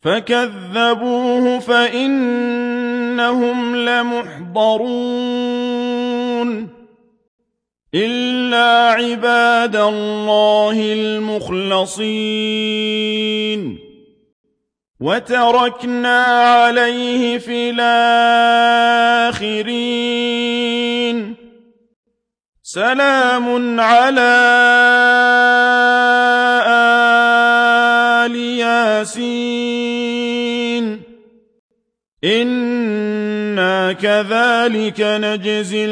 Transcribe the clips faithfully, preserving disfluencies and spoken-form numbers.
فكذبوه فإنهم لمحضرون إلا عباد الله المخلصين وتركنا عليه في الآخرين سلام على آل ياسين إنا كذلك نجزي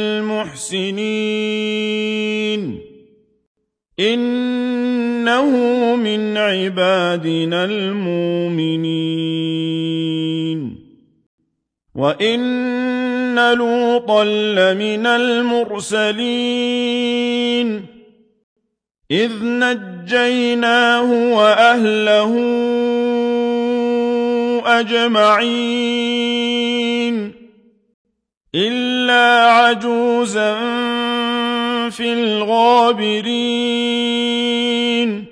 المحسنين إنه من عبادنا المؤمنين وإن لوطا لمن المرسلين إذ نجيناه وأهله أجمعين إلا عجوزا في الغابرين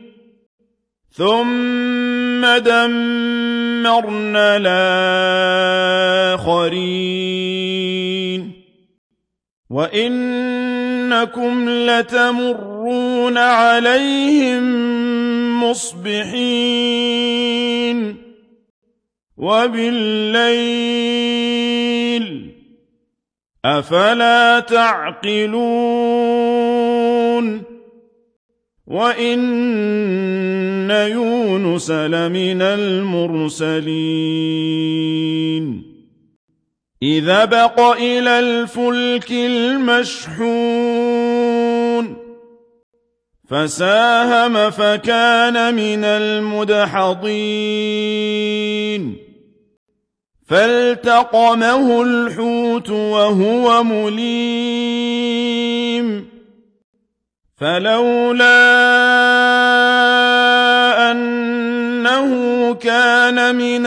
ثم دمرنا الآخرين وإنكم لتمرون عليهم مصبحين وبالليل أفلا تعقلون وإن يونس لمن المرسلين إذا بق إلى الفلك المشحون فساهم فكان من المدحضين فالتقمه الحوت وهو مليم فلولا أنه كان من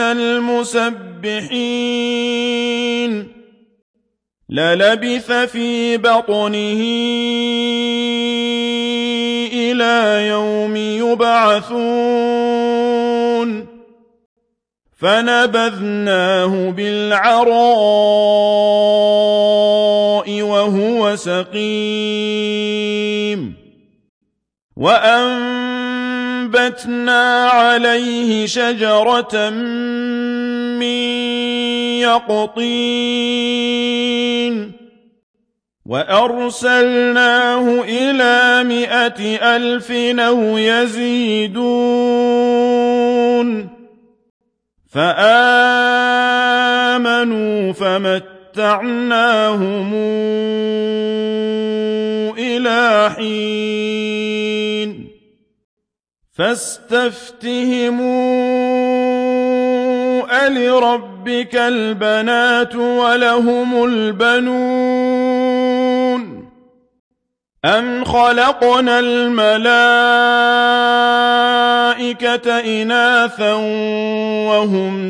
المسبحين للبث في بطنه إلى يوم يبعثون فنبذناه بالعراء وهو سقيم وأنبتنا عليه شجرة من يقطين وأرسلناه إلى مائة ألف أو يزيدون فآمنوا فمتعناهم إلى حين فاستفتهموا ألربك البنات ولهم البنون أم خلقنا الملائكة إناثا وهم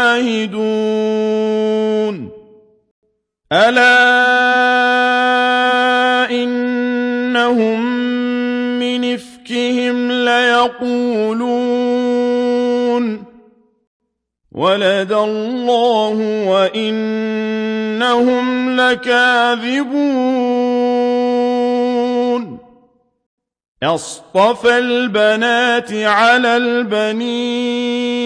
شاهدون ألا إنهم من إفكهم ليقولون ولد الله وإنهم لكاذبون أصطفى البنات على البنين